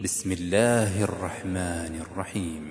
بسم الله الرحمن الرحيم.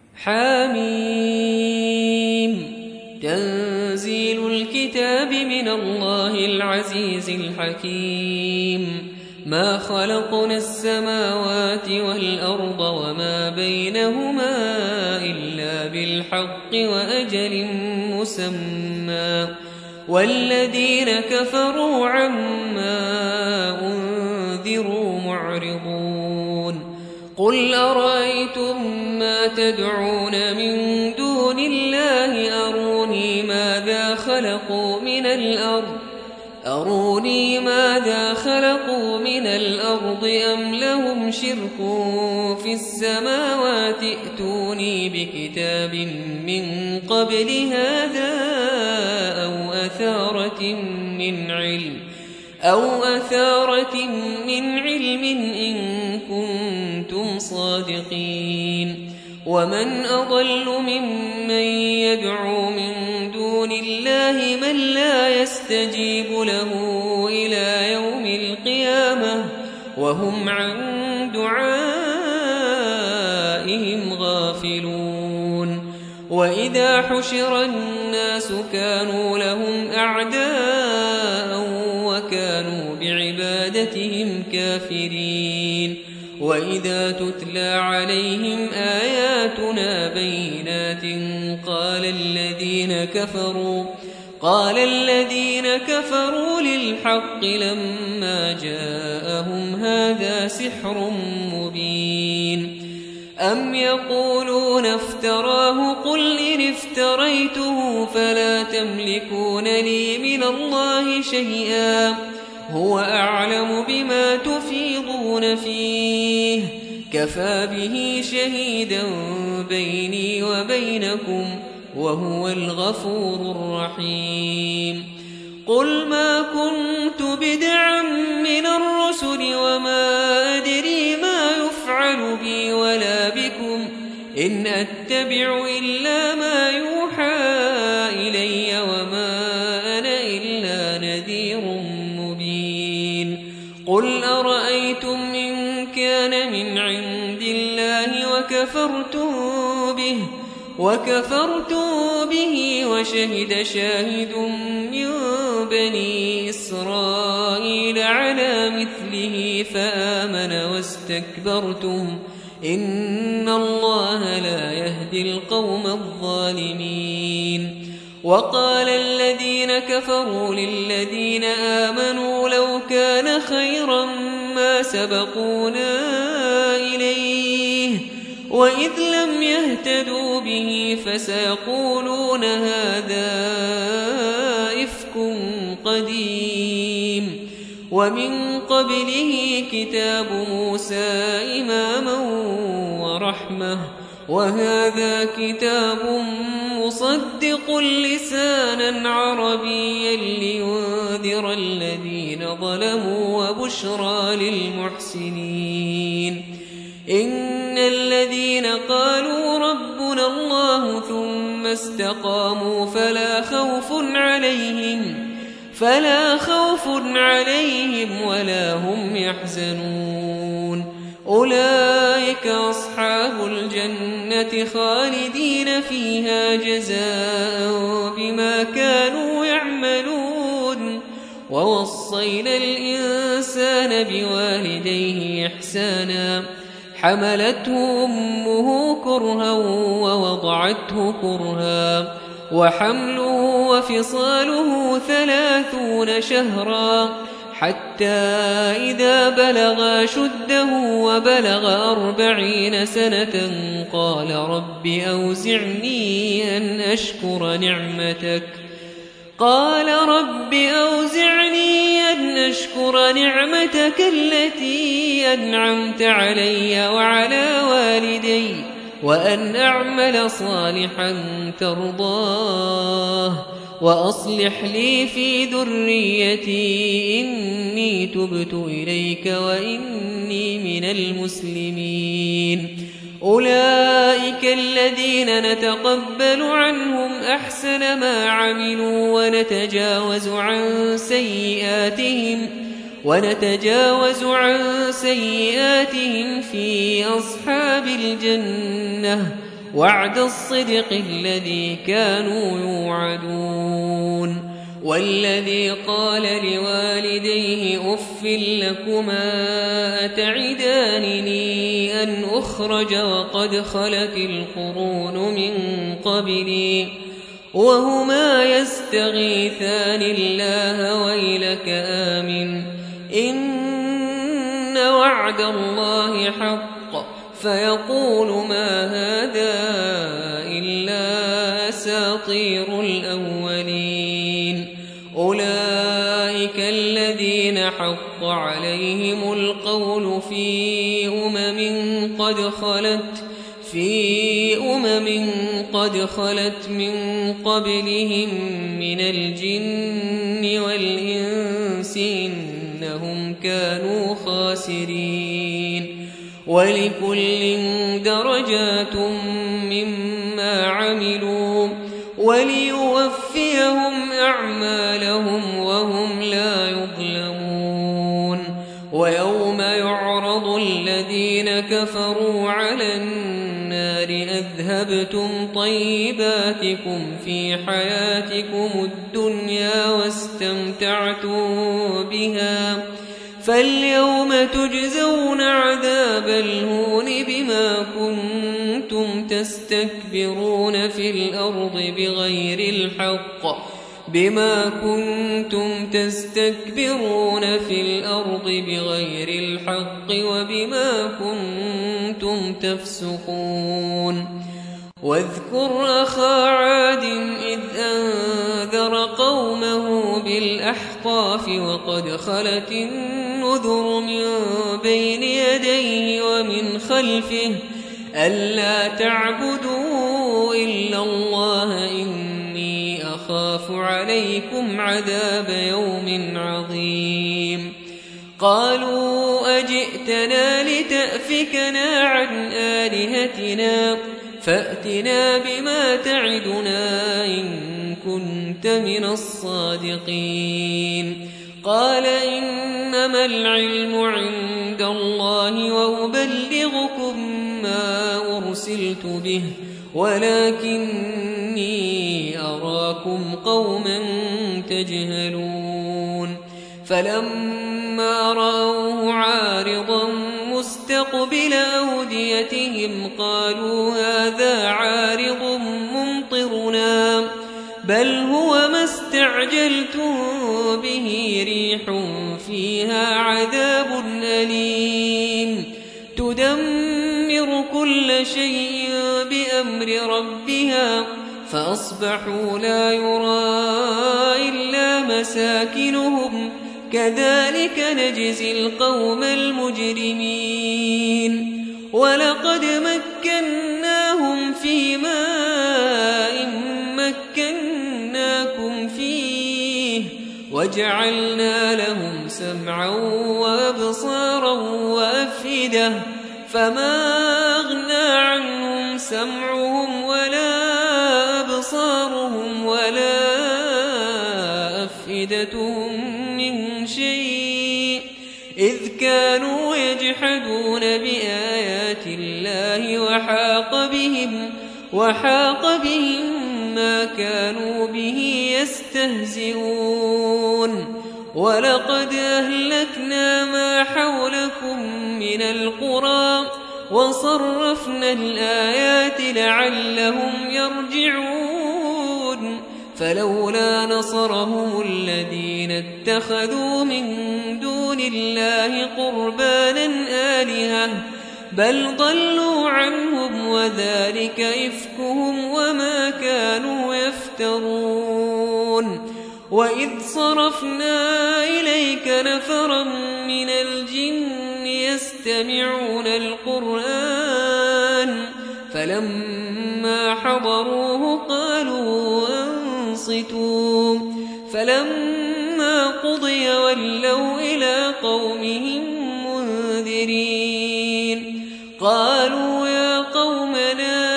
حميم. تنزيل الكتاب من الله العزيز الحكيم. ما خلقنا السماوات والأرض وما بينهما إلا بالحق وأجل مسمى، والذين كفروا عما أنذروا معرضون. قل أرأيتم ما تدعون من دون الله أروني ماذا خلقوا من الأرض أم لهم شرك في السماوات ائتوني بكتاب من قبل هذا أو أثارة من علم إن كنتم صادقين. ومن أضل ممن يدعو من دون الله من لا يستجيب له إلى يوم القيامة وهم عن دعائهم غافلون. وإذا حشر الناس كانوا لهم أعداء وكانوا بعبادتهم كافرين. وإذا تتلى عليهم آياتنا بينات قال الذين كفروا للحق لما جاءهم هذا سحر مبين. أم يقولون افتراه قل إن افتريته فلا تملكون لي من الله شيئا هو أعلم بما تفيضون فيه كفى به شهيدا بيني وبينكم وهو الغفور الرحيم. قل ما كنت بدعا من الرسل وما أدري ما يفعل بي ولا بكم إن أتبع إلا ما يوحى إلي وما أنا إلا نذير مبين. قل أرأيتم إن كان من عند الله وكفرتم به وشهد شاهد من بني إسرائيل على مثله فآمن واستكبرتم إن الله لا يهدي القوم الظالمين. وقال الذين كفروا للذين آمنوا لو كان خيرا ما سبقونا إليه وإذ لم يهتدوا به فسيقولون هذا إفك قديم. ومن قبله كتاب موسى إماما ورحمة وهذا كتاب مصدق لسانا عربيا لينذر الذين ظلموا وبشرى للمحسنين. إن الذين قالوا ربنا الله ثم استقاموا فلا خوف عليهم ولا هم يحزنون. أولئك أصحاب الجنة خالدين فيها جزاء بما كانوا يعملون. ووصينا الإنسان بوالديه إحسانا حملته أمه كرها ووضعته كرها وحمله وفصاله 30 شهرا حتى إذا بلغ شده وبلغ 40 سنة قال رب أوزعني أن أشكر نعمتك التي أنعمت علي وعلى والدي وأن أعمل صالحا ترضاه وأصلح لي في ذريتي إني تبت إليك وإني من المسلمين. أولئك الذين نتقبل عنهم أحسن ما عملوا ونتجاوز عن سيئاتهم ونتجاوز عن سيئاتهم في أصحاب الجنة وعد الصدق الذي كانوا يوعدون والذي قال لوالديه أف لكما أتعدانني أن أخرج وقد خلت القرون من قبلي وهما يستغيثان الله ويلك آمن إن وعد الله حق فيقول ما هذا إلا أساطير الأولين أولئك الذين حق عليهم القول في أمم قد خلت من قبلهم من الجن والإنس إنهم كانوا خاسرين ولكل درجات مما عملوا وليوفيهم أعمالهم وهم لا يظلمون ويوم يعرض الذين كفروا على النار أذهبتم طيباتكم في حياتكم الدنيا واستمتعتم بها فاليوم تجزون عذاب الهون بما كنتم تستكبرون في الأرض بغير الحق وبما كنتم تفسقون واذكر أخا عاد إذ أنذر قومه بالأحقاف وقد خلت النذر من بين يديه ومن خلفه ألا تعبدوا إلا الله إني أخاف عليكم عذاب يوم عظيم قالوا أجئتنا لتأفكنا عن آلهتنا فأتنا بما تعدنا إن كنت من الصادقين قال إنما العلم عند الله وأبلغكم ما أرسلت به ولكني أراكم قوما تجهلون فلما رأوه عارضا مستقبل أوديتهم قالوا هذا عارض ممطرنا بل هو ما استعجلتم به ريح فيها عذاب أليم تدمر كل شيء بأمر ربها فأصبحوا لا يرى إلا مساكنهم كذلك نجزي القوم المجرمين ولقد مكناهم في ماء مكناكم فيه وجعلنا لهم سمعا وأبصارا وأفئدة فما أغنى عنهم سمعهم ولا أبصارهم ولا أفئدتهم من شيء إذ كانوا يجحدون بآيات الله وحاق بهم ما كانوا به يستهزئون ولقد أهلكنا ما حولكم من القرى وصرفنا الآيات لعلهم يرجعون فلولا نصرهم الذين اتخذوا من دون الله قربانا آلهة بل ضلوا عنهم وذلك إفكهم وما كانوا يفترون وإذ صرفنا إليك نفرا من الجن يستمعون القرآن فلما حضروه قالوا أنصتوا فلما قضي ولوا إلى قومهم منذرين قالوا يا قومنا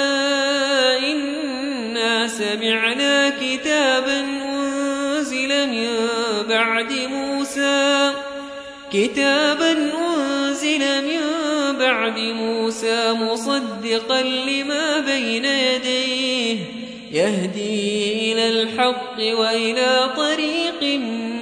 إنا سمعنا كتابا أنزل من بعد موسى كتابا أنزل من بعد موسى مصدقا لما بين يديه يهدي إلى الحق وإلى طريق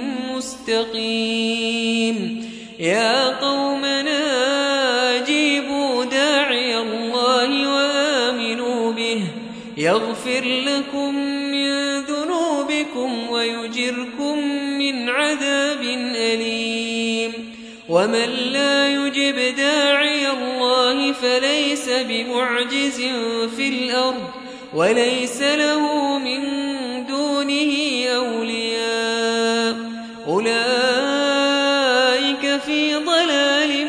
مستقيم يا قومنا أجيبوا داعي الله وآمنوا به يغفر لكم من ذنوبكم ويجركم من عذاب أليم ومن لا يجب داعي الله فليس بمعجز في الأرض وليس له من دونه أولياء أولئك في ضلال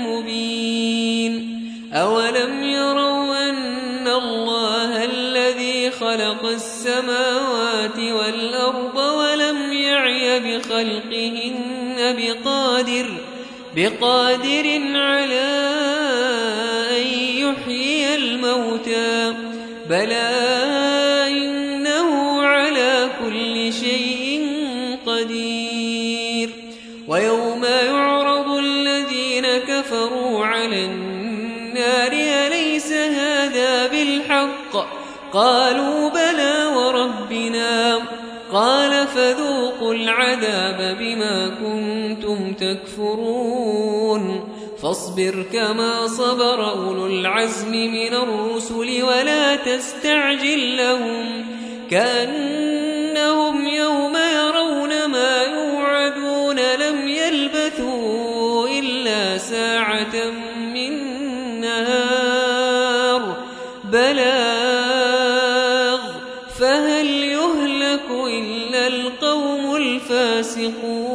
مبين أولم يروا أن الله الذي خلق السماوات والأرض ولم يعي بخلقهن بقادر على أن يحيي الموتى بلى إنه على كل شيء قدير ويوم يعرض الذين كفروا على النار أليس هذا بالحق قالوا بلى وربنا قال فذوقوا العذاب بما كنتم تكفرون فاصبر كما صبر أولو العزم من الرسل ولا تستعجل لهم كأنهم يوم يرون ما يوعدون لم يلبثوا إلا ساعة من نهار بلاغ فهل يهلك إلا القوم الفاسقون